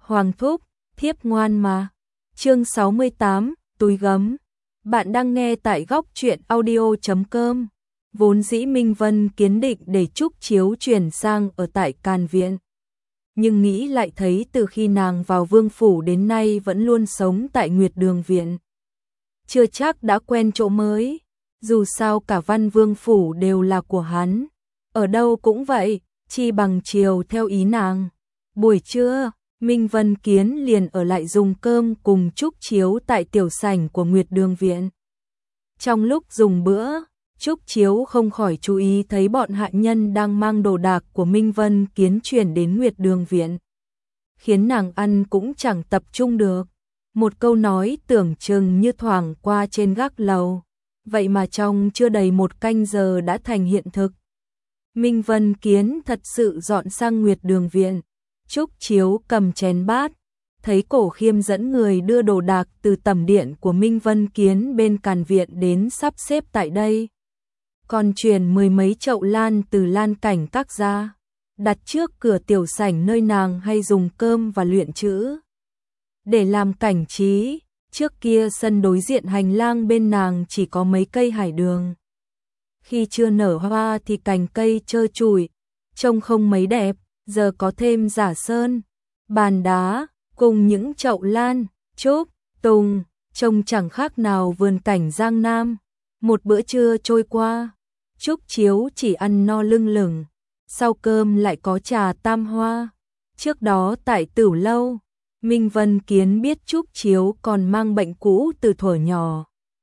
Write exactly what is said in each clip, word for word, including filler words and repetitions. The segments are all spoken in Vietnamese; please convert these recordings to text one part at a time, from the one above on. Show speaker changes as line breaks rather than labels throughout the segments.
Hoàng thúc, thiếp ngoan mà. Chương sáu mươi tám, túi gấm. Bạn đang nghe tại góc truyện audio chấm com. Vốn dĩ Minh Vân Kiến định để Trúc Chiếu chuyển sang ở tại Càn Viện. Nhưng nghĩ lại thấy từ khi nàng vào Vương Phủ đến nay vẫn luôn sống tại Nguyệt Đường Viện. Chưa chắc đã quen chỗ mới, dù sao cả Văn Vương Phủ đều là của hắn. Ở đâu cũng vậy, chi bằng chiều theo ý nàng. Buổi trưa, Minh Vân Kiến liền ở lại dùng cơm cùng Trúc Chiếu tại tiểu sảnh của Nguyệt Đường Viện. Trong lúc dùng bữa, Trúc Chiếu không khỏi chú ý thấy bọn hạ nhân đang mang đồ đạc của Minh Vân Kiến chuyển đến Nguyệt Đường Viện. Khiến nàng ăn cũng chẳng tập trung được. Một câu nói tưởng chừng như thoảng qua trên gác lầu, vậy mà trong chưa đầy một canh giờ đã thành hiện thực. Minh Vân Kiến thật sự dọn sang Nguyệt Đường Viện. Trúc Chiếu cầm chén bát, thấy Cổ Khiêm dẫn người đưa đồ đạc từ tẩm điện của Minh Vân Kiến bên Càn Viện đến sắp xếp tại đây. Còn truyền mười mấy chậu lan từ Lan Cảnh Các ra, đặt trước cửa tiểu sảnh nơi nàng hay dùng cơm và luyện chữ. Để làm cảnh trí, trước kia sân đối diện hành lang bên nàng chỉ có mấy cây hải đường. Khi chưa nở hoa thì cành cây trơ trụi, trông không mấy đẹp, giờ có thêm giả sơn, bàn đá, cùng những chậu lan, trúc, tùng, trông chẳng khác nào vườn cảnh Giang Nam. Một bữa trưa trôi qua, Trúc Chiếu chỉ ăn no lưng lửng, sau cơm lại có trà tam hoa. Trước đó tại Tửu Lâu, Minh Vân Kiến biết Trúc Chiếu còn mang bệnh cũ từ thuở nhỏ.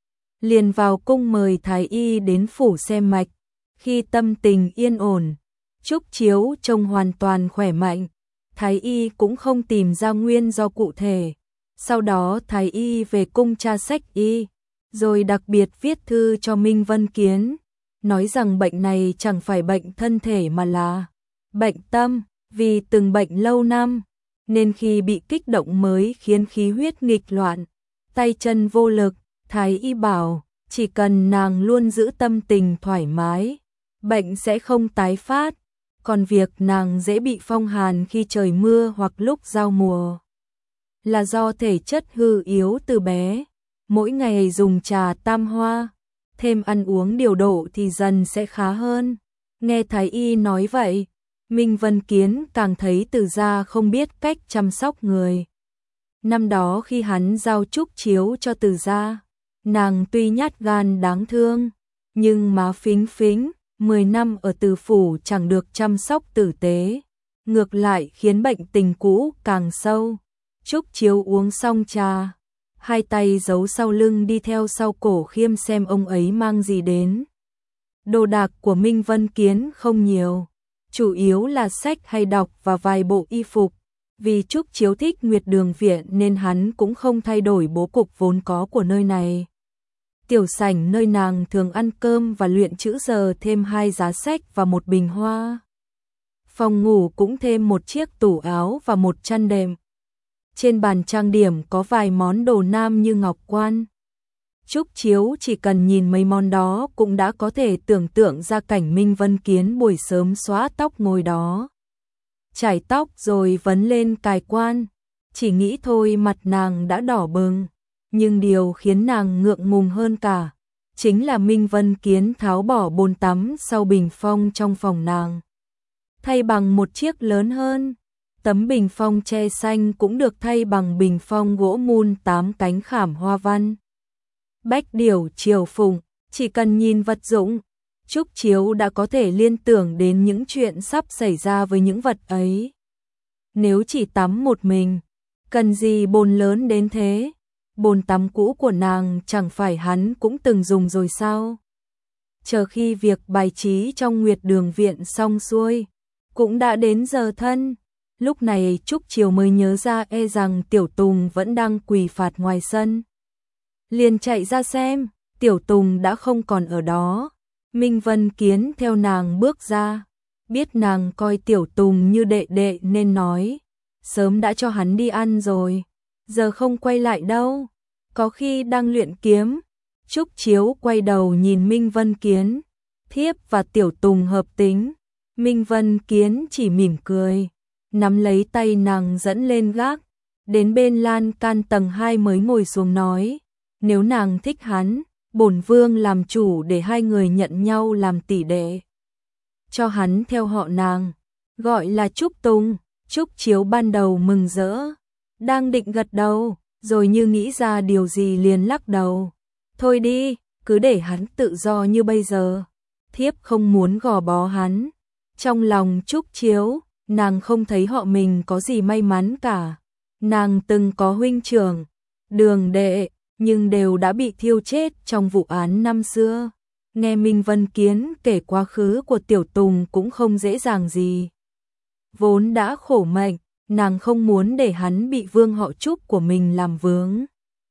Liền vào cung mời Thái Y đến phủ xem mạch. Khi tâm tình yên ổn, Trúc Chiếu trông hoàn toàn khỏe mạnh. Thái Y cũng không tìm ra nguyên do cụ thể. Sau đó Thái Y về cung tra sách y, rồi đặc biệt viết thư cho Minh Vân Kiến, nói rằng bệnh này chẳng phải bệnh thân thể mà là bệnh tâm, vì từng bệnh lâu năm, nên khi bị kích động mới khiến khí huyết nghịch loạn, tay chân vô lực. Thái Y bảo, chỉ cần nàng luôn giữ tâm tình thoải mái, bệnh sẽ không tái phát. Còn việc nàng dễ bị phong hàn khi trời mưa hoặc lúc giao mùa là do thể chất hư yếu từ bé. Mỗi ngày dùng trà tam hoa, thêm ăn uống điều độ thì dần sẽ khá hơn. Nghe Thái Y nói vậy, Minh Vân Kiến càng thấy Từ Gia không biết cách chăm sóc người. Năm đó khi hắn giao Trúc Chiếu cho Từ Gia, nàng tuy nhát gan đáng thương, nhưng má phính phính, mười năm ở Từ Phủ chẳng được chăm sóc tử tế, ngược lại khiến bệnh tình cũ càng sâu. Trúc Chiếu uống xong trà, hai tay giấu sau lưng đi theo sau Cổ Khiêm xem ông ấy mang gì đến. Đồ đạc của Minh Vân Kiến không nhiều, chủ yếu là sách hay đọc và vài bộ y phục. Vì Trúc Chiếu thích Nguyệt Đường Viện nên hắn cũng không thay đổi bố cục vốn có của nơi này. Tiểu sảnh nơi nàng thường ăn cơm và luyện chữ giờ thêm hai giá sách và một bình hoa. Phòng ngủ cũng thêm một chiếc tủ áo và một chăn đệm. Trên bàn trang điểm có vài món đồ nam như ngọc quan. Trúc Chiếu chỉ cần nhìn mấy món đó cũng đã có thể tưởng tượng ra cảnh Minh Vân Kiến buổi sớm xóa tóc ngồi đó, chải tóc rồi vấn lên cài quan. Chỉ nghĩ thôi mặt nàng đã đỏ bừng. Nhưng điều khiến nàng ngượng ngùng hơn cả chính là Minh Vân Kiến tháo bỏ bồn tắm sau bình phong trong phòng nàng, thay bằng một chiếc lớn hơn. Tấm bình phong tre xanh cũng được thay bằng bình phong gỗ mun tám cánh khảm hoa văn, bách điểu triều phụng. Chỉ cần nhìn vật dụng, Trúc Chiếu đã có thể liên tưởng đến những chuyện sắp xảy ra với những vật ấy. Nếu chỉ tắm một mình, cần gì bồn lớn đến thế? Bồn tắm cũ của nàng chẳng phải hắn cũng từng dùng rồi sao? Chờ khi việc bài trí trong Nguyệt Đường Viện xong xuôi, cũng đã đến giờ thân. Lúc này Trúc Chiếu mới nhớ ra e rằng Tiểu Tùng vẫn đang quỳ phạt ngoài sân. Liền chạy ra xem, Tiểu Tùng đã không còn ở đó. Minh Vân Kiến theo nàng bước ra, biết nàng coi Tiểu Tùng như đệ đệ nên nói, sớm đã cho hắn đi ăn rồi, giờ không quay lại đâu, có khi đang luyện kiếm. Trúc Chiếu quay đầu nhìn Minh Vân Kiến, thiếp và Tiểu Tùng hợp tính. Minh Vân Kiến chỉ mỉm cười, nắm lấy tay nàng dẫn lên gác, đến bên lan can tầng hai mới ngồi xuống nói, nếu nàng thích hắn, bổn vương làm chủ để hai người nhận nhau làm tỷ đệ. Cho hắn theo họ nàng, gọi là Trúc Tùng. Trúc Chiếu ban đầu mừng rỡ, đang định gật đầu, rồi như nghĩ ra điều gì liền lắc đầu. Thôi đi, cứ để hắn tự do như bây giờ. Thiếp không muốn gò bó hắn. Trong lòng Trúc Chiếu, nàng không thấy họ mình có gì may mắn cả. Nàng từng có huynh trưởng, đường đệ, nhưng đều đã bị thiêu chết trong vụ án năm xưa. Nghe Minh Vân Kiến kể quá khứ của Tiểu Tùng cũng không dễ dàng gì. Vốn đã khổ mệnh, nàng không muốn để hắn bị vương họ Trúc của mình làm vướng.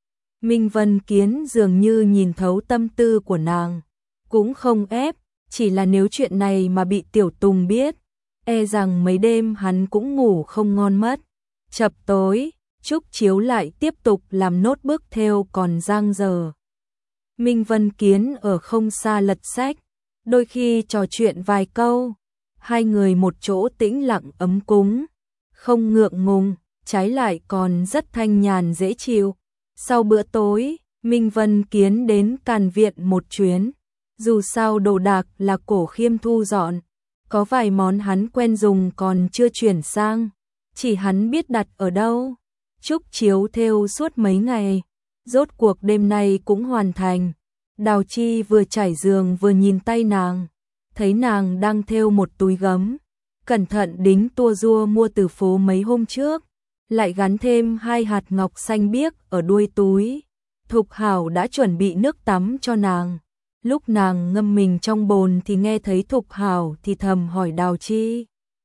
Minh Vân Kiến dường như nhìn thấu tâm tư của nàng, cũng không ép, chỉ là nếu chuyện này mà bị Tiểu Tùng biết, e rằng mấy đêm hắn cũng ngủ không ngon mất. Chập tối, Trúc Chiếu lại tiếp tục làm nốt bức thêu còn dang dở. Minh Vân Kiến ở không xa lật sách, đôi khi trò chuyện vài câu, hai người một chỗ tĩnh lặng ấm cúng, không ngượng ngùng, trái lại còn rất thanh nhàn dễ chịu. Sau bữa tối, Minh Vân Kiến đến Càn Viện một chuyến, dù sao đồ đạc là Cổ Khiêm thu dọn, có vài món hắn quen dùng còn chưa chuyển sang, chỉ hắn biết đặt ở đâu. Trúc Chiếu thêu suốt mấy ngày, rốt cuộc đêm nay cũng hoàn thành. Đào Chi vừa trải giường vừa nhìn tay nàng, thấy nàng đang thêu một túi gấm, cẩn thận đính tua rua mua từ phố mấy hôm trước, lại gắn thêm hai hạt ngọc xanh biếc ở đuôi túi. Thục Hảo đã chuẩn bị nước tắm cho nàng. Lúc nàng ngâm mình trong bồn thì nghe thấy Thục Hảo thì thầm hỏi Đào Chi: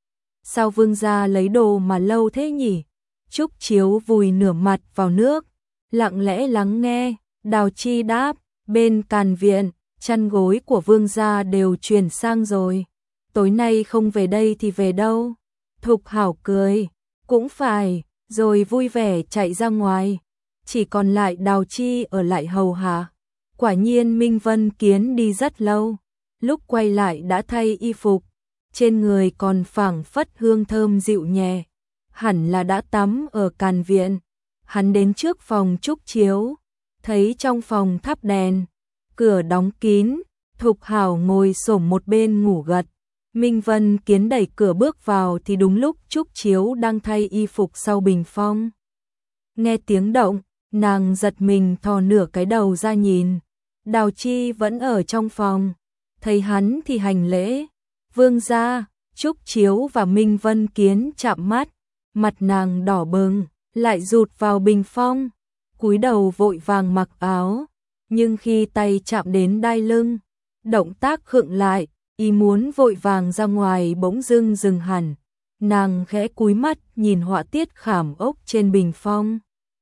sao vương gia lấy đồ mà lâu thế nhỉ? Trúc Chiếu vùi nửa mặt vào nước, lặng lẽ lắng nghe. Đào Chi đáp: bên Càn Viện, chăn gối của vương gia đều chuyển sang rồi. Tối nay không về đây thì về đâu? Thục Hảo cười: cũng phải, rồi vui vẻ chạy ra ngoài. Chỉ còn lại Đào Chi ở lại hầu hạ. Quả nhiên Minh Vân Kiến đi rất lâu, lúc quay lại đã thay y phục, trên người còn phảng phất hương thơm dịu nhẹ, hẳn là đã tắm ở Càn Viện. Hắn đến trước phòng Trúc Chiếu, thấy trong phòng thắp đèn, cửa đóng kín, Thục Hảo ngồi xổm một bên ngủ gật. Minh Vân Kiến đẩy cửa bước vào thì đúng lúc Trúc Chiếu đang thay y phục sau bình phong. Nghe tiếng động, nàng giật mình thò nửa cái đầu ra nhìn, Đào Chi vẫn ở trong phòng, thấy hắn thì hành lễ. Vương gia. Trúc Chiếu và Minh Vân Kiến chạm mắt, mặt nàng đỏ bừng, lại rụt vào bình phong, cúi đầu vội vàng mặc áo, nhưng khi tay chạm đến đai lưng, động tác khựng lại, ý muốn vội vàng ra ngoài bỗng dưng dừng hẳn. Nàng khẽ cúi mắt nhìn họa tiết khảm ốc trên bình phong,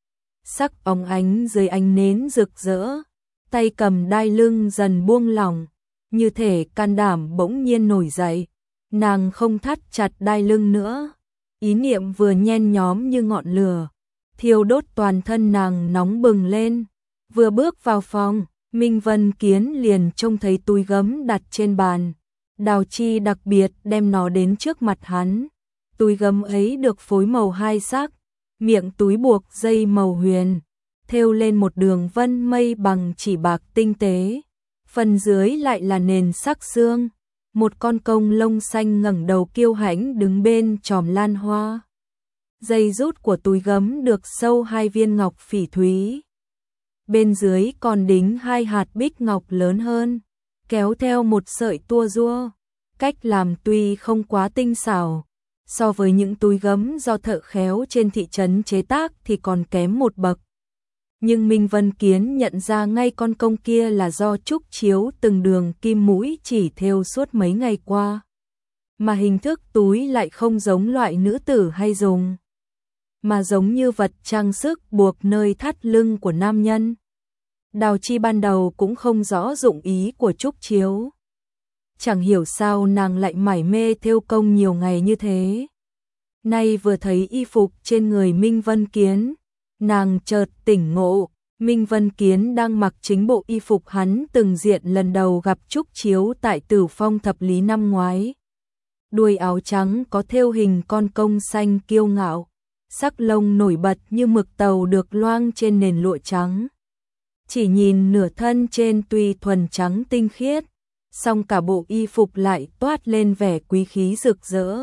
sắc óng ánh dưới ánh nến rực rỡ, tay cầm đai lưng dần buông lỏng, như thể can đảm bỗng nhiên nổi dậy. Nàng không thắt chặt đai lưng nữa, ý niệm vừa nhen nhóm như ngọn lửa, thiêu đốt toàn thân nàng nóng bừng lên. Vừa bước vào phòng, Minh Vân Kiến liền trông thấy túi gấm đặt trên bàn. Đào Chi đặc biệt đem nó đến trước mặt hắn. Túi gấm ấy được phối màu hai sắc, miệng túi buộc dây màu huyền, thêu lên một đường vân mây bằng chỉ bạc tinh tế, phần dưới lại là nền sắc xương. Một con công lông xanh ngẩng đầu kiêu hãnh đứng bên chòm lan hoa. Dây rút của túi gấm được sâu hai viên ngọc phỉ thúy. Bên dưới còn đính hai hạt bích ngọc lớn hơn, kéo theo một sợi tua rua. Cách làm tuy không quá tinh xảo, so với những túi gấm do thợ khéo trên thị trấn chế tác thì còn kém một bậc. Nhưng Minh Vân Kiến nhận ra ngay con công kia là do Trúc Chiếu từng đường kim mũi chỉ thêu suốt mấy ngày qua. Mà hình thức túi lại không giống loại nữ tử hay dùng, mà giống như vật trang sức buộc nơi thắt lưng của nam nhân. Đào Chi ban đầu cũng không rõ dụng ý của Trúc Chiếu. Chẳng hiểu sao nàng lại mải mê thêu công nhiều ngày như thế. Nay vừa thấy y phục trên người Minh Vân Kiến, nàng chợt tỉnh ngộ. Minh Vân Kiến đang mặc chính bộ y phục hắn từng diện lần đầu gặp Trúc Chiếu tại Tử Phong thập lý năm ngoái. Đuôi áo trắng có thêu hình con công xanh kiêu ngạo, sắc lông nổi bật như mực tàu được loang trên nền lụa trắng. Chỉ nhìn nửa thân trên tuy thuần trắng tinh khiết, song cả bộ y phục lại toát lên vẻ quý khí rực rỡ.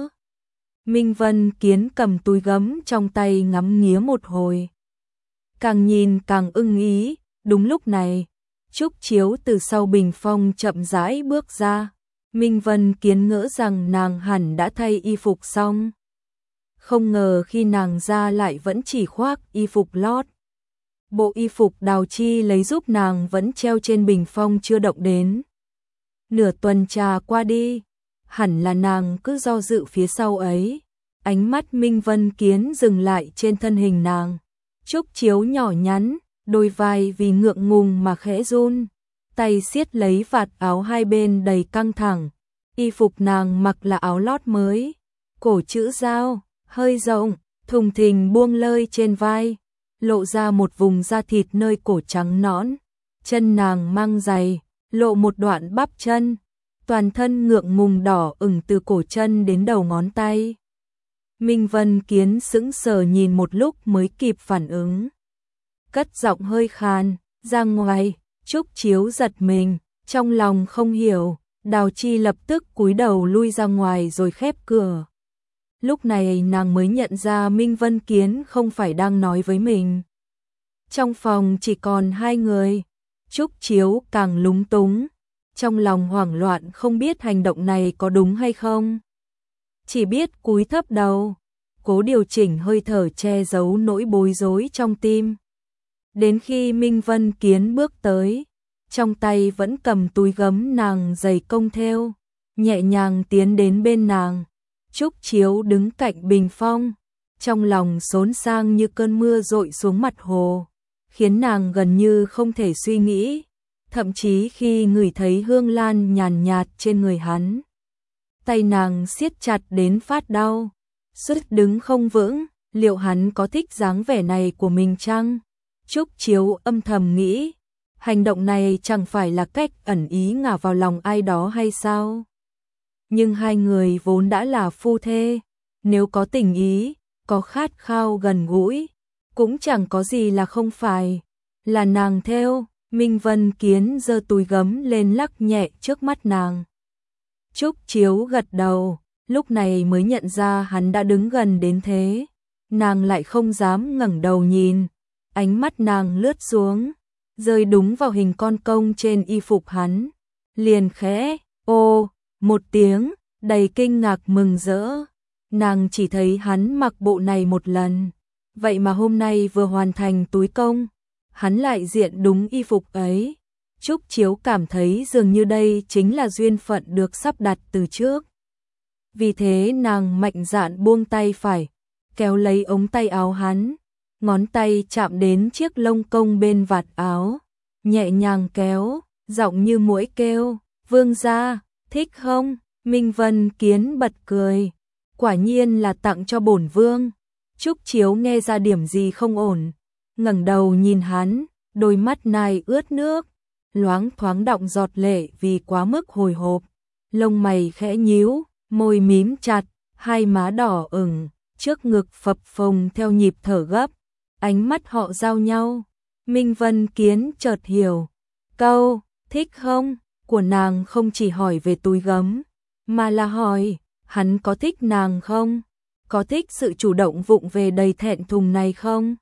Minh Vân Kiến cầm túi gấm trong tay ngắm nghía một hồi. Càng nhìn càng ưng ý, đúng lúc này, Trúc Chiếu từ sau bình phong chậm rãi bước ra. Minh Vân Kiến ngỡ rằng nàng hẳn đã thay y phục xong. Không ngờ khi nàng ra lại vẫn chỉ khoác y phục lót. Bộ y phục Đào Chi lấy giúp nàng vẫn treo trên bình phong chưa động đến. Nửa tuần trà qua đi, hẳn là nàng cứ do dự phía sau ấy. Ánh mắt Minh Vân Kiến dừng lại trên thân hình nàng. Trúc Chiếu nhỏ nhắn, đôi vai vì ngượng ngùng mà khẽ run, tay siết lấy vạt áo hai bên đầy căng thẳng. Y phục nàng mặc là áo lót mới, cổ chữ dao, hơi rộng, thùng thình buông lơi trên vai, lộ ra một vùng da thịt nơi cổ trắng nõn. Chân nàng mang giày, lộ một đoạn bắp chân, toàn thân ngượng ngùng đỏ ửng từ cổ chân đến đầu ngón tay. Minh Vân Kiến sững sờ nhìn một lúc mới kịp phản ứng. Cất giọng hơi khàn, ra ngoài. Trúc Chiếu giật mình, trong lòng không hiểu, Đào Chi lập tức cúi đầu lui ra ngoài rồi khép cửa. Lúc này nàng mới nhận ra Minh Vân Kiến không phải đang nói với mình. Trong phòng chỉ còn hai người, Trúc Chiếu càng lúng túng, trong lòng hoảng loạn không biết hành động này có đúng hay không. Chỉ biết cúi thấp đầu, cố điều chỉnh hơi thở che giấu nỗi bối rối trong tim. Đến khi Minh Vân Kiến bước tới, trong tay vẫn cầm túi gấm nàng dày công thêu, nhẹ nhàng tiến đến bên nàng. Trúc Chiếu đứng cạnh bình phong, trong lòng xốn sang như cơn mưa dội xuống mặt hồ, khiến nàng gần như không thể suy nghĩ, thậm chí khi ngửi thấy hương lan nhàn nhạt trên người hắn. Tay nàng siết chặt đến phát đau, suýt đứng không vững, liệu hắn có thích dáng vẻ này của mình chăng? Trúc Chiếu âm thầm nghĩ, hành động này chẳng phải là cách ẩn ý ngả vào lòng ai đó hay sao? Nhưng hai người vốn đã là phu thê, nếu có tình ý, có khát khao gần gũi, cũng chẳng có gì là không phải. Là nàng theo, Minh Vân Kiến giơ túi gấm lên lắc nhẹ trước mắt nàng. Trúc Chiếu gật đầu, lúc này mới nhận ra hắn đã đứng gần đến thế. Nàng lại không dám ngẩng đầu nhìn, ánh mắt nàng lướt xuống, rơi đúng vào hình con công trên y phục hắn. Liền khẽ, ô, một tiếng, đầy kinh ngạc mừng rỡ. Nàng chỉ thấy hắn mặc bộ này một lần, vậy mà hôm nay vừa hoàn thành túi công, hắn lại diện đúng y phục ấy. Trúc Chiếu cảm thấy dường như đây chính là duyên phận được sắp đặt từ trước. Vì thế nàng mạnh dạn buông tay phải, kéo lấy ống tay áo hắn, ngón tay chạm đến chiếc lông công bên vạt áo, nhẹ nhàng kéo, giọng như muỗi kêu, "Vương gia, thích không?" Minh Vân Kiến bật cười, quả nhiên là tặng cho bổn vương. Trúc Chiếu nghe ra điểm gì không ổn, ngẩng đầu nhìn hắn, đôi mắt nai ướt nước, loáng thoáng đọng giọt lệ vì quá mức hồi hộp. Lông mày khẽ nhíu, môi mím chặt, hai má đỏ ửng, trước ngực phập phồng theo nhịp thở gấp. Ánh mắt họ giao nhau, Minh Vân Kiến chợt hiểu, câu "thích không?" của nàng không chỉ hỏi về túi gấm, mà là hỏi hắn có thích nàng không, có thích sự chủ động vụng về đầy thẹn thùng này không.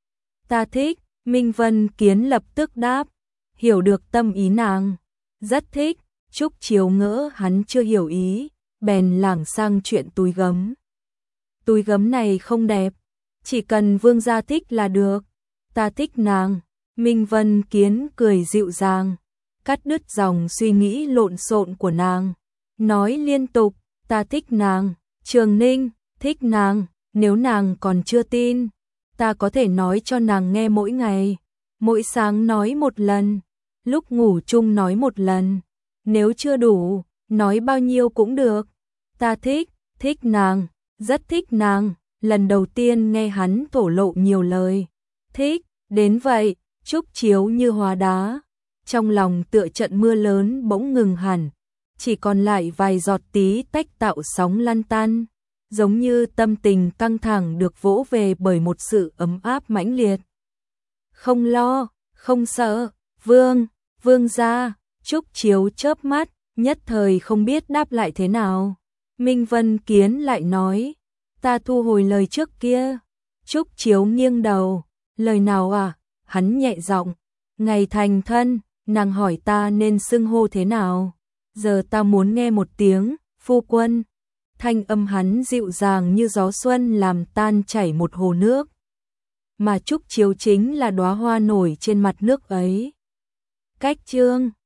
"Ta thích." Minh Vân Kiến lập tức đáp, hiểu được tâm ý nàng, rất thích. Trúc Chiếu ngỡ hắn chưa hiểu ý, bèn lảng sang chuyện túi gấm. "Túi gấm này không đẹp, chỉ cần vương gia thích là được." "Ta thích nàng." Minh Vân Kiến cười dịu dàng, cắt đứt dòng suy nghĩ lộn xộn của nàng, nói liên tục, "Ta thích nàng, Trường Ninh, thích nàng, nếu nàng còn chưa tin, ta có thể nói cho nàng nghe mỗi ngày, mỗi sáng nói một lần, lúc ngủ chung nói một lần, nếu chưa đủ, nói bao nhiêu cũng được. Ta thích, thích nàng, rất thích nàng." Lần đầu tiên nghe hắn thổ lộ nhiều lời thích đến vậy, Trúc Chiếu như hóa đá, trong lòng tựa trận mưa lớn bỗng ngừng hẳn, chỉ còn lại vài giọt tí tách tạo sóng lăn tăn. giống như tâm tình căng thẳng được vỗ về bởi một sự ấm áp mãnh liệt. Không lo, không sợ, vương, vương gia. Trúc Chiếu chớp mắt, nhất thời không biết đáp lại thế nào. Minh Vân Kiến lại nói, ta thu hồi lời trước kia. Trúc Chiếu nghiêng đầu, lời nào à? Hắn nhẹ giọng, ngày thành thân, nàng hỏi ta nên xưng hô thế nào. Giờ ta muốn nghe một tiếng, phu quân. Thanh âm hắn dịu dàng như gió xuân làm tan chảy một hồ nước. Mà Trúc Chiếu chính là đóa hoa nổi trên mặt nước ấy. Cách chương